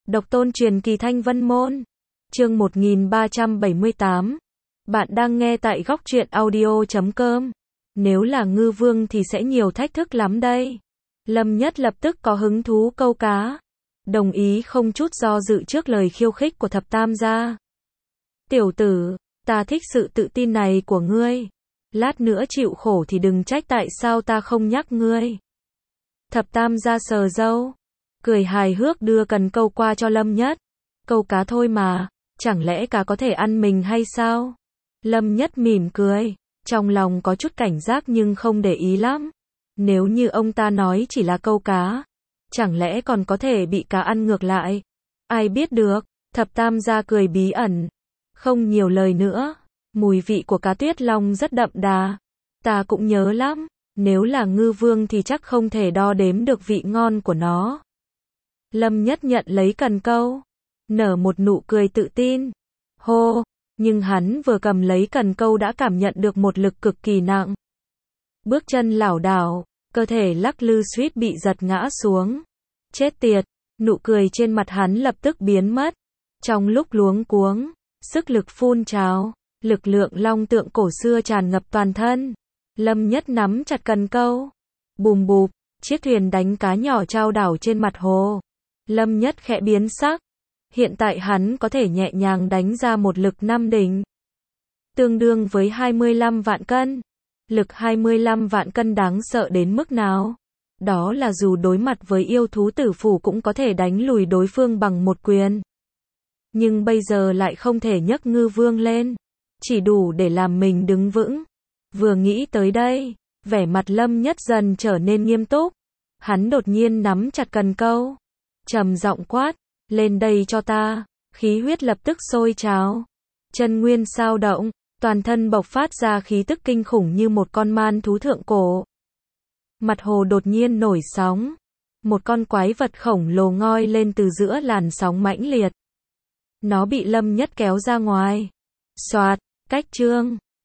Độc tôn truyền kỳ Thanh Vân Môn. Chương 1378. Bạn đang nghe tại góc truyện audio.com. Nếu là ngư vương thì sẽ nhiều thách thức lắm đây. Lâm Nhất lập tức có hứng thú câu cá. Đồng ý không chút do dự trước lời khiêu khích của thập tam gia. Tiểu tử, ta thích sự tự tin này của ngươi. Lát nữa chịu khổ thì đừng trách tại sao ta không nhắc ngươi. Thập tam gia sờ râu, cười hài hước đưa cần câu qua cho Lâm Nhất. Câu cá thôi mà, chẳng lẽ cá có thể ăn mình hay sao? Lâm Nhất mỉm cười, trong lòng có chút cảnh giác nhưng không để ý lắm. Nếu như ông ta nói chỉ là câu cá, chẳng lẽ còn có thể bị cá ăn ngược lại? Ai biết được, thập tam gia cười bí ẩn. Không nhiều lời nữa, mùi vị của cá tuyết long rất đậm đà. Ta cũng nhớ lắm, nếu là ngư vương thì chắc không thể đo đếm được vị ngon của nó. Lâm Nhất nhận lấy cần câu, nở một nụ cười tự tin. Hô, nhưng hắn vừa cầm lấy cần câu đã cảm nhận được một lực cực kỳ nặng. Bước chân lảo đảo, cơ thể lắc lư suýt bị giật ngã xuống. Chết tiệt, nụ cười trên mặt hắn lập tức biến mất. Trong lúc luống cuống, sức lực phun trào, lực lượng long tượng cổ xưa tràn ngập toàn thân. Lâm Nhất nắm chặt cần câu. Bùm bụp, chiếc thuyền đánh cá nhỏ chao đảo trên mặt hồ. Lâm Nhất khẽ biến sắc. Hiện tại hắn có thể nhẹ nhàng đánh ra một lực 5 đỉnh. Tương đương với 25 vạn cân. Lực 25 vạn cân đáng sợ đến mức nào? Đó là dù đối mặt với yêu thú tử phủ cũng có thể đánh lùi đối phương bằng một quyền. Nhưng bây giờ lại không thể nhấc ngư vương lên. Chỉ đủ để làm mình đứng vững. Vừa nghĩ tới đây, vẻ mặt Lâm Nhất dần trở nên nghiêm túc. Hắn đột nhiên nắm chặt cần câu, trầm giọng quát, lên đây cho ta. Khí huyết lập tức sôi trào, chân nguyên sao động, toàn thân bộc phát ra khí tức kinh khủng như một con man thú thượng cổ. Mặt hồ đột nhiên nổi sóng, một con quái vật khổng lồ ngoi lên từ giữa làn sóng mãnh liệt. Nó bị Lâm Nhất kéo ra ngoài. Soạt, cách chương.